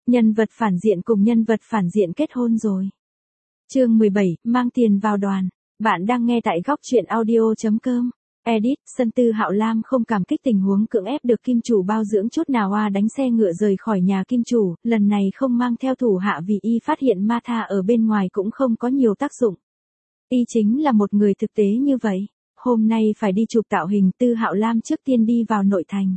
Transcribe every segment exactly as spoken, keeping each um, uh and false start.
Nhân vật phản diện cùng nhân vật phản diện kết hôn rồi. Chương mười bảy, mang tiền vào đoàn. Bạn đang nghe tại góc truyện audio chấm com. Edit, Sân Tư Hạo Lam không cảm kích tình huống cưỡng ép được kim chủ bao dưỡng chút nào a đánh xe ngựa rời khỏi nhà kim chủ, lần này không mang theo thủ hạ vì y phát hiện ma tha ở bên ngoài cũng không có nhiều tác dụng. Y chính là một người thực tế như vậy. Hôm nay phải đi chụp tạo hình, Tư Hạo Lam trước tiên đi vào nội thành.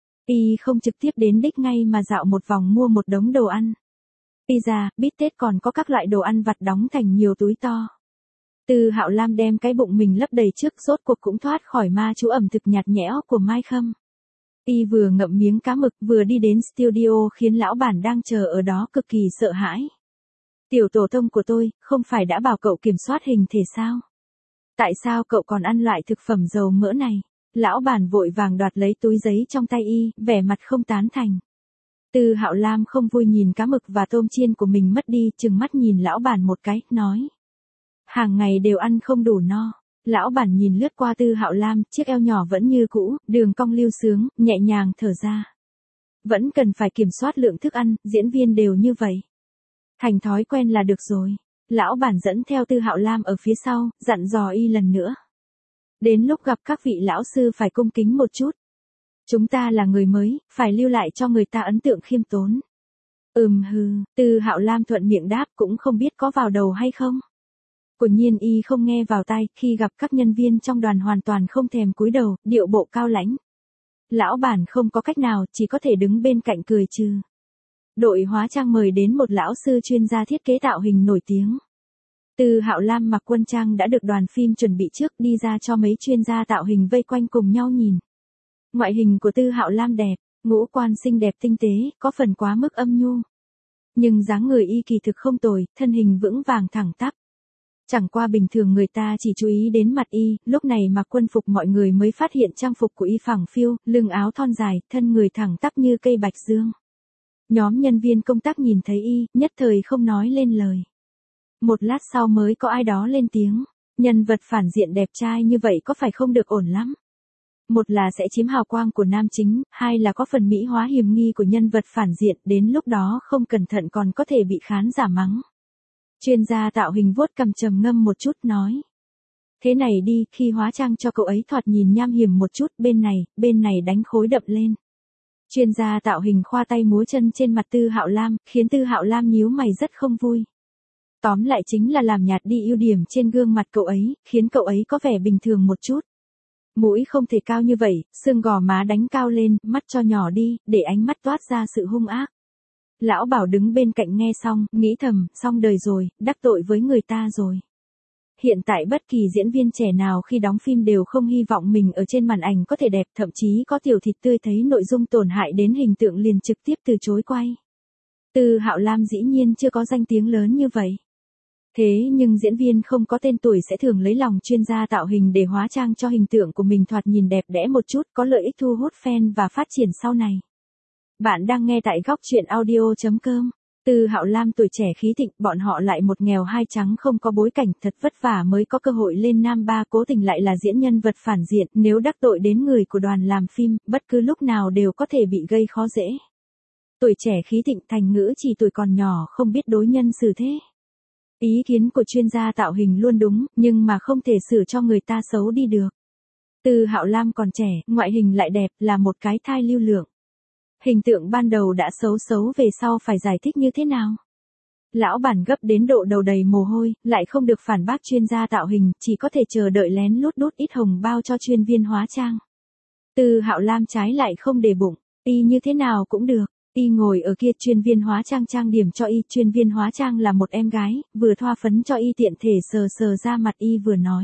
Y không trực tiếp đến đích ngay mà dạo một vòng mua một đống đồ ăn. Pizza, bít tết còn có các loại đồ ăn vặt đóng thành nhiều túi to. Tư Hạo Lam đem cái bụng mình lấp đầy trước, rốt cuộc cũng thoát khỏi ma chú ẩm thực nhạt nhẽo của Mai Khâm. Y vừa ngậm miếng cá mực vừa đi đến studio khiến lão bản đang chờ ở đó cực kỳ sợ hãi. Tiểu tổ tông của tôi, không phải đã bảo cậu kiểm soát hình thể sao? Tại sao cậu còn ăn loại thực phẩm dầu mỡ này? Lão bản vội vàng đoạt lấy túi giấy trong tay y, vẻ mặt không tán thành. Tư Hạo Lam không vui nhìn cá mực và tôm chiên của mình mất đi, trừng mắt nhìn lão bản một cái, nói. Hàng ngày đều ăn không đủ no. Lão bản nhìn lướt qua Tư Hạo Lam, chiếc eo nhỏ vẫn như cũ, đường cong lưu sướng, nhẹ nhàng thở ra. Vẫn cần phải kiểm soát lượng thức ăn, diễn viên đều như vậy. Thành thói quen là được rồi. Lão bản dẫn theo Tư Hạo Lam ở phía sau, dặn dò y lần nữa. Đến lúc gặp các vị lão sư phải cung kính một chút. Chúng ta là người mới, phải lưu lại cho người ta ấn tượng khiêm tốn. Ừm hừ, Tư Hạo Lam thuận miệng đáp, cũng không biết có vào đầu hay không. Quả nhiên y không nghe vào tai, khi gặp các nhân viên trong đoàn hoàn toàn không thèm cúi đầu, điệu bộ cao lãnh. Lão bản không có cách nào, chỉ có thể đứng bên cạnh cười trừ. Đội hóa trang mời đến một lão sư chuyên gia thiết kế tạo hình nổi tiếng. Tư Hạo Lam mặc quân trang đã được đoàn phim chuẩn bị trước, đi ra cho mấy chuyên gia tạo hình vây quanh cùng nhau nhìn. Ngoại hình của Tư Hạo Lam đẹp, ngũ quan xinh đẹp tinh tế, có phần quá mức âm nhu. Nhưng dáng người y kỳ thực không tồi, thân hình vững vàng thẳng tắp. Chẳng qua bình thường người ta chỉ chú ý đến mặt y, lúc này mặc quân phục mọi người mới phát hiện trang phục của y phẳng phiu, lưng áo thon dài, thân người thẳng tắp như cây bạch dương. Nhóm nhân viên công tác nhìn thấy y, nhất thời không nói lên lời. Một lát sau mới có ai đó lên tiếng, nhân vật phản diện đẹp trai như vậy có phải không được ổn lắm. Một là sẽ chiếm hào quang của nam chính, hai là có phần mỹ hóa hiểm nghi của nhân vật phản diện, đến lúc đó không cẩn thận còn có thể bị khán giả mắng. Chuyên gia tạo hình vuốt cằm trầm ngâm một chút nói. Thế này đi, khi hóa trang cho cậu ấy thoạt nhìn nham hiểm một chút, bên này, bên này đánh khối đậm lên. Chuyên gia tạo hình khoa tay múa chân trên mặt Tư Hạo Lam, khiến Tư Hạo Lam nhíu mày rất không vui. Tóm lại chính là làm nhạt đi ưu điểm trên gương mặt cậu ấy, khiến cậu ấy có vẻ bình thường một chút. Mũi không thể cao như vậy, xương gò má đánh cao lên, mắt cho nhỏ đi, để ánh mắt toát ra sự hung ác. Lão Bảo đứng bên cạnh nghe xong, nghĩ thầm, xong đời rồi, đắc tội với người ta rồi. Hiện tại bất kỳ diễn viên trẻ nào khi đóng phim đều không hy vọng mình ở trên màn ảnh có thể đẹp, thậm chí có tiểu thịt tươi thấy nội dung tổn hại đến hình tượng liền trực tiếp từ chối quay. Tư Hạo Lam dĩ nhiên chưa có danh tiếng lớn như vậy. Thế nhưng diễn viên không có tên tuổi sẽ thường lấy lòng chuyên gia tạo hình để hóa trang cho hình tượng của mình thoạt nhìn đẹp đẽ một chút, có lợi ích thu hút fan và phát triển sau này. Bạn đang nghe tại góc truyện audio chấm com. Tư Hạo Lam tuổi trẻ khí thịnh, bọn họ lại một nghèo hai trắng không có bối cảnh, thật vất vả mới có cơ hội lên nam ba, cố tình lại là diễn nhân vật phản diện, nếu đắc tội đến người của đoàn làm phim, bất cứ lúc nào đều có thể bị gây khó dễ. Tuổi trẻ khí thịnh, thành ngữ chỉ tuổi còn nhỏ không biết đối nhân xử thế. Ý kiến của chuyên gia tạo hình luôn đúng, nhưng mà không thể xử cho người ta xấu đi được. Tư Hạo Lam còn trẻ, ngoại hình lại đẹp, là một cái thai lưu lượng. Hình tượng ban đầu đã xấu xấu, về sau phải giải thích như thế nào? Lão bản gấp đến độ đầu đầy mồ hôi, lại không được phản bác chuyên gia tạo hình, chỉ có thể chờ đợi lén lút đút ít hồng bao cho chuyên viên hóa trang. Tư Hạo Lam trái lại không để bụng, y như thế nào cũng được. Y ngồi ở kia, chuyên viên hóa trang trang điểm cho y, chuyên viên hóa trang là một em gái, vừa thoa phấn cho y tiện thể sờ sờ ra mặt y vừa nói.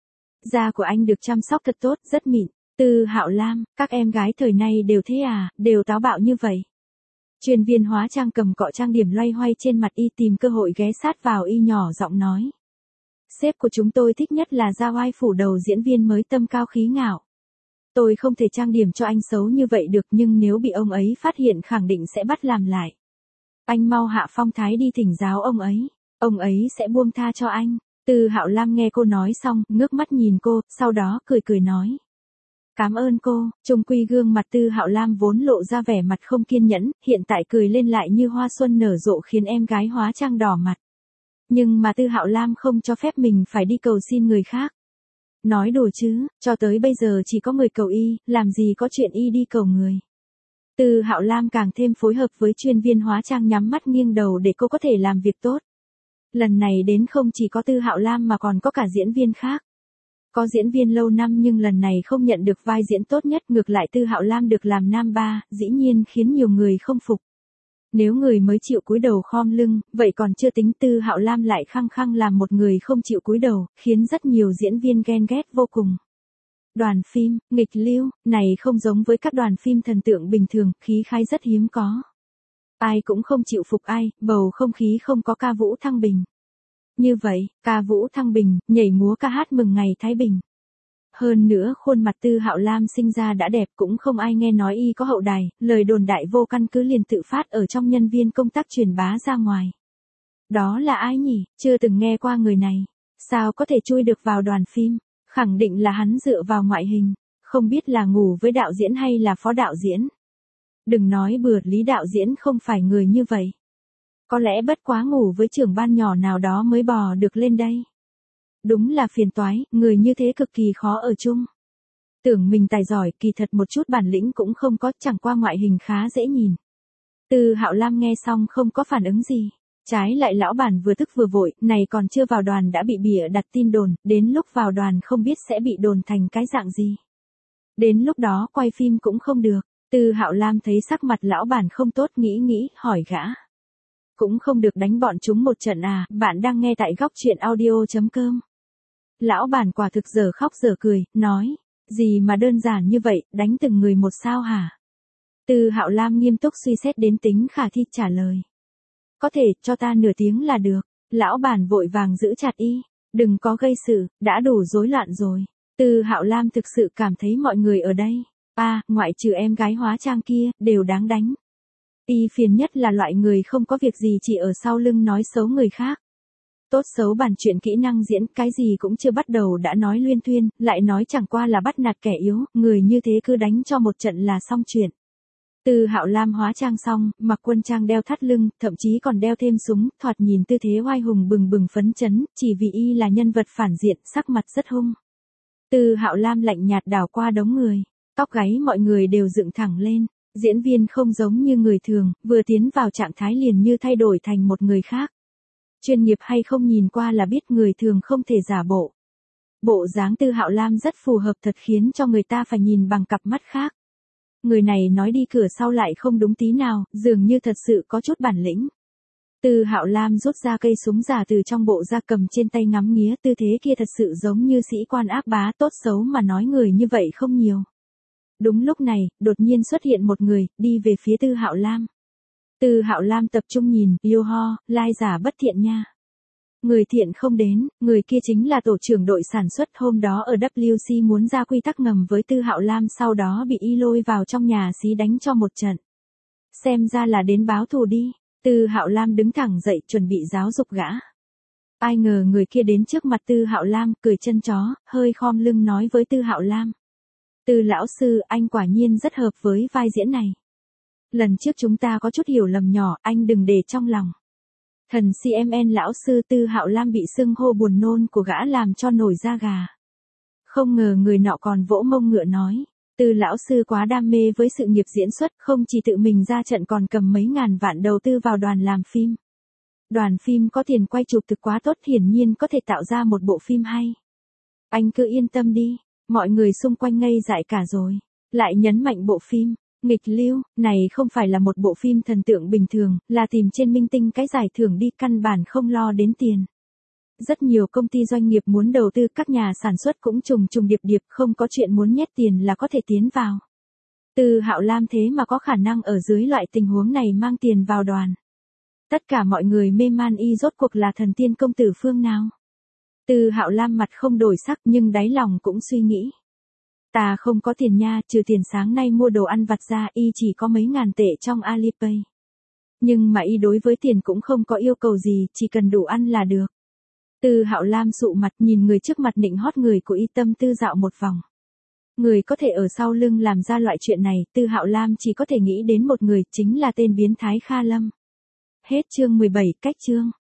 Da của anh được chăm sóc thật tốt, rất mịn. Tư Hạo Lam, các em gái thời nay đều thế à, đều táo bạo như vậy. Chuyên viên hóa trang cầm cọ trang điểm loay hoay trên mặt y, tìm cơ hội ghé sát vào y nhỏ giọng nói. Sếp của chúng tôi thích nhất là ra oai phủ đầu diễn viên mới tâm cao khí ngạo. Tôi không thể trang điểm cho anh xấu như vậy được, nhưng nếu bị ông ấy phát hiện khẳng định sẽ bắt làm lại. Anh mau hạ phong thái đi thỉnh giáo ông ấy, ông ấy sẽ buông tha cho anh. Tư Hạo Lam nghe cô nói xong, ngước mắt nhìn cô, sau đó cười cười nói. Cảm ơn cô, chung quy gương mặt Tư Hạo Lam vốn lộ ra vẻ mặt không kiên nhẫn, hiện tại cười lên lại như hoa xuân nở rộ khiến em gái hóa trang đỏ mặt. Nhưng mà Tư Hạo Lam không cho phép mình phải đi cầu xin người khác. Nói đùa chứ, cho tới bây giờ chỉ có người cầu y, làm gì có chuyện y đi cầu người. Tư Hạo Lam càng thêm phối hợp với chuyên viên hóa trang nhắm mắt nghiêng đầu để cô có thể làm việc tốt. Lần này đến không chỉ có Tư Hạo Lam mà còn có cả diễn viên khác. Có diễn viên lâu năm nhưng lần này không nhận được vai diễn tốt nhất, ngược lại Tư Hạo Lam được làm nam ba, dĩ nhiên khiến nhiều người không phục. Nếu người mới chịu cúi đầu khom lưng, vậy còn chưa tính Tư Hạo Lam lại khăng khăng làm một người không chịu cúi đầu, khiến rất nhiều diễn viên ghen ghét vô cùng. Đoàn phim, nghịch lưu, này không giống với các đoàn phim thần tượng bình thường, khí khái rất hiếm có. Ai cũng không chịu phục ai, bầu không khí không có ca vũ thăng bình. Như vậy, ca vũ thăng bình, nhảy múa ca hát mừng ngày Thái Bình. Hơn nữa khuôn mặt Tư Hạo Lam sinh ra đã đẹp, cũng không ai nghe nói y có hậu đài, lời đồn đại vô căn cứ liền tự phát ở trong nhân viên công tác truyền bá ra ngoài. Đó là ai nhỉ, chưa từng nghe qua người này, sao có thể chui được vào đoàn phim, khẳng định là hắn dựa vào ngoại hình, không biết là ngủ với đạo diễn hay là phó đạo diễn. Đừng nói bừa, Lý đạo diễn không phải người như vậy. Có lẽ bất quá ngủ với trưởng ban nhỏ nào đó mới bò được lên đây. Đúng là phiền toái, người như thế cực kỳ khó ở chung. Tưởng mình tài giỏi, kỳ thật một chút bản lĩnh cũng không có, chẳng qua ngoại hình khá dễ nhìn. Tư Hạo Lam nghe xong không có phản ứng gì. Trái lại lão bản vừa tức vừa vội, này còn chưa vào đoàn đã bị bịa đặt tin đồn, đến lúc vào đoàn không biết sẽ bị đồn thành cái dạng gì. Đến lúc đó quay phim cũng không được. Tư Hạo Lam thấy sắc mặt lão bản không tốt, nghĩ nghĩ, hỏi gã. Cũng không được đánh bọn chúng một trận à, bạn đang nghe tại góc truyện audio chấm com. Lão bản quả thực giờ khóc giờ cười, nói, gì mà đơn giản như vậy, đánh từng người một sao hả? Tư Hạo Lam nghiêm túc suy xét đến tính khả thi trả lời. Có thể, cho ta nửa tiếng là được. Lão bản vội vàng giữ chặt y, đừng có gây sự, đã đủ rối loạn rồi. Tư Hạo Lam thực sự cảm thấy mọi người ở đây, à, ngoại trừ em gái hóa trang kia, đều đáng đánh. Y phiền nhất là loại người không có việc gì chỉ ở sau lưng nói xấu người khác. Tốt xấu bàn chuyện kỹ năng diễn, cái gì cũng chưa bắt đầu đã nói luyên thuyên, lại nói chẳng qua là bắt nạt kẻ yếu, người như thế cứ đánh cho một trận là xong chuyện. Tư Hạo Lam hóa trang xong, mặc quân trang đeo thắt lưng, thậm chí còn đeo thêm súng, thoạt nhìn tư thế oai hùng bừng bừng phấn chấn, chỉ vì y là nhân vật phản diện, sắc mặt rất hung. Tư Hạo Lam lạnh nhạt đảo qua đống người, tóc gáy mọi người đều dựng thẳng lên. Diễn viên không giống như người thường, vừa tiến vào trạng thái liền như thay đổi thành một người khác. Chuyên nghiệp hay không nhìn qua là biết người thường không thể giả bộ. Bộ dáng Tư Hạo Lam rất phù hợp thật khiến cho người ta phải nhìn bằng cặp mắt khác. Người này nói đi cửa sau lại không đúng tí nào, dường như thật sự có chút bản lĩnh. Tư Hạo Lam rút ra cây súng giả từ trong bộ ra cầm trên tay ngắm nghía, tư thế kia thật sự giống như sĩ quan ác bá, tốt xấu mà nói người như vậy không nhiều. Đúng lúc này, đột nhiên xuất hiện một người, đi về phía Tư Hạo Lam. Tư Hạo Lam tập trung nhìn, yêu ho, lai giả bất thiện nha. Người thiện không đến, người kia chính là tổ trưởng đội sản xuất hôm đó ở W C muốn ra quy tắc ngầm với Tư Hạo Lam, sau đó bị y lôi vào trong nhà xí đánh cho một trận. Xem ra là đến báo thù đi. Tư Hạo Lam đứng thẳng dậy chuẩn bị giáo dục gã. Ai ngờ người kia đến trước mặt Tư Hạo Lam, cười chân chó, hơi khom lưng nói với Tư Hạo Lam. Tư lão sư, anh quả nhiên rất hợp với vai diễn này. Lần trước chúng ta có chút hiểu lầm nhỏ, anh đừng để trong lòng. Thần xê em en lão sư. Tư Hạo Lam bị xưng hô buồn nôn của gã làm cho nổi da gà. Không ngờ người nọ còn vỗ mông ngựa nói, Tư lão sư quá đam mê với sự nghiệp diễn xuất, không chỉ tự mình ra trận còn cầm mấy ngàn vạn đầu tư vào đoàn làm phim. Đoàn phim có tiền quay chụp thực quá tốt, hiển nhiên có thể tạo ra một bộ phim hay. Anh cứ yên tâm đi. Mọi người xung quanh ngây dại cả rồi. Lại nhấn mạnh bộ phim nghịch lưu này không phải là một bộ phim thần tượng bình thường, là tìm trên minh tinh cái giải thưởng đi, căn bản không lo đến tiền. Rất nhiều công ty doanh nghiệp muốn đầu tư, các nhà sản xuất cũng trùng trùng điệp điệp, không có chuyện muốn nhét tiền là có thể tiến vào. Tư Hạo Lam thế mà có khả năng ở dưới loại tình huống này mang tiền vào đoàn. Tất cả mọi người mê man y rốt cuộc là thần tiên công tử phương nào. Tư Hạo Lam mặt không đổi sắc nhưng đáy lòng cũng suy nghĩ. Ta không có tiền nha, trừ tiền sáng nay mua đồ ăn vặt ra, y chỉ có mấy ngàn tệ trong Alipay. Nhưng mà y đối với tiền cũng không có yêu cầu gì, chỉ cần đủ ăn là được. Tư Hạo Lam sụ mặt nhìn người trước mặt nịnh hót người của y, tâm tư dạo một vòng. Người có thể ở sau lưng làm ra loại chuyện này, Tư Hạo Lam chỉ có thể nghĩ đến một người, chính là tên biến thái Kha Lâm. Hết chương mười bảy, cách chương.